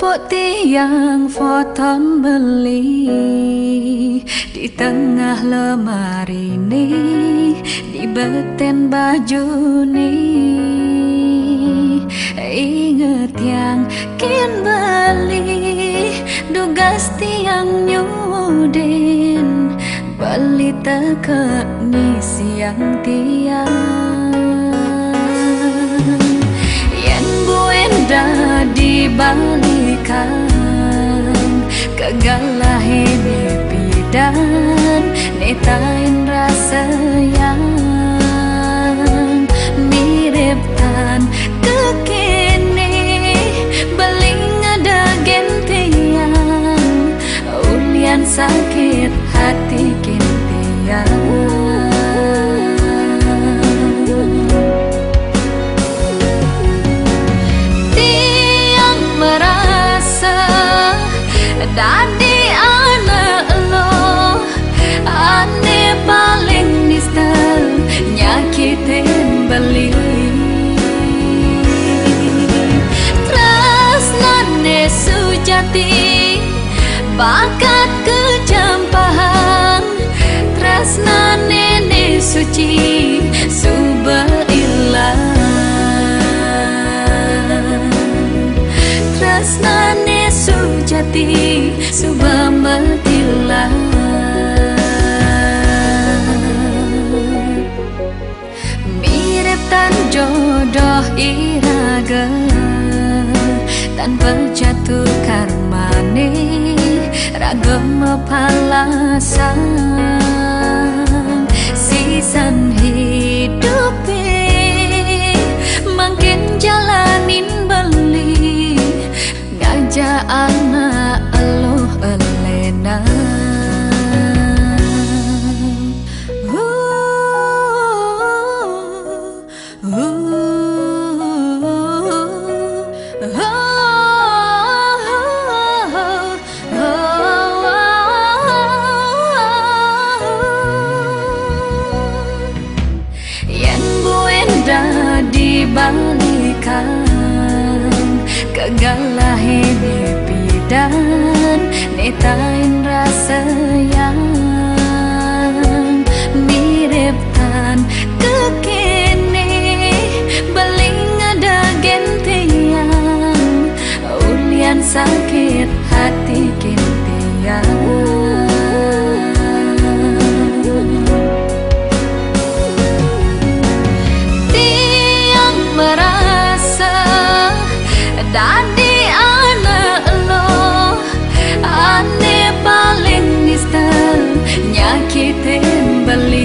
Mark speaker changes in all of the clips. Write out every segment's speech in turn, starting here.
Speaker 1: tiang foton beli di tengah lemari nih, di beten baju nih. Ingat yang kin beli, dugas tiang nyudin, beli teke nih siang tiang. Yen buenda dibalikan kegalah ini pidan netain rasa yang mirip tan kekini beling ada gentian ulian sakit hati kintian. Dadi anak lo, ane paling nistel nyakitin beli. Tresnane sujati, bakat kejampahan. Tresnane ne suci, subailah. Tresnane sujati subamatilah. Mirip tan jodoh iraga tanpa jatuh karmane ragam palasan sisan hidupi makin jalanin beli ngajak anak eluh elena. Yang buenda dibalikan kegalah ini pidan netain rasa yang mirip tan kekini beling ada gentian ulian sakit hati kintian. Tiang merasa dadi anak lo, ane paling nistel nyakitin beli.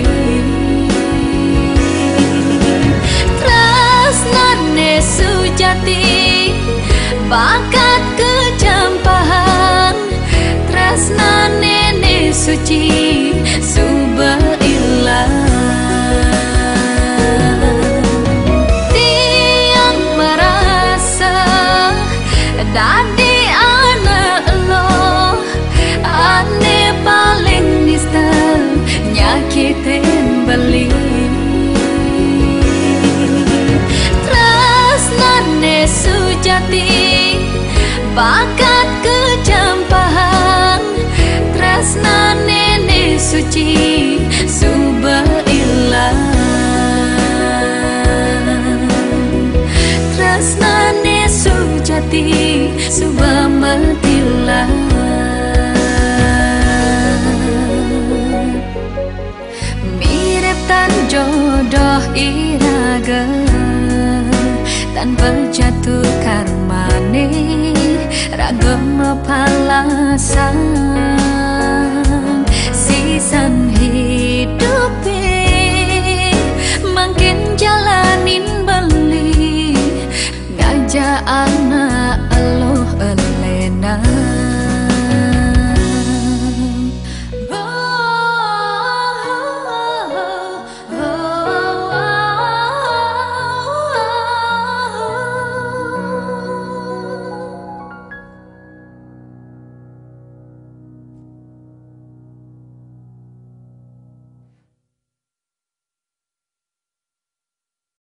Speaker 1: Tresnane sujati, bakat kejampahan. Tresnane ne suci, subailah. Dadi anak lo, ane paling nistel nyakitin beli. Tresnane sujati, bakat kejampahan. Tresnane ne suci, subailah. Tresnane sujati subamatilah. Mirip tan jodoh iraga tanpa jatuh karmane ragam palasan sisan hidupi makin jalanin beli ngajak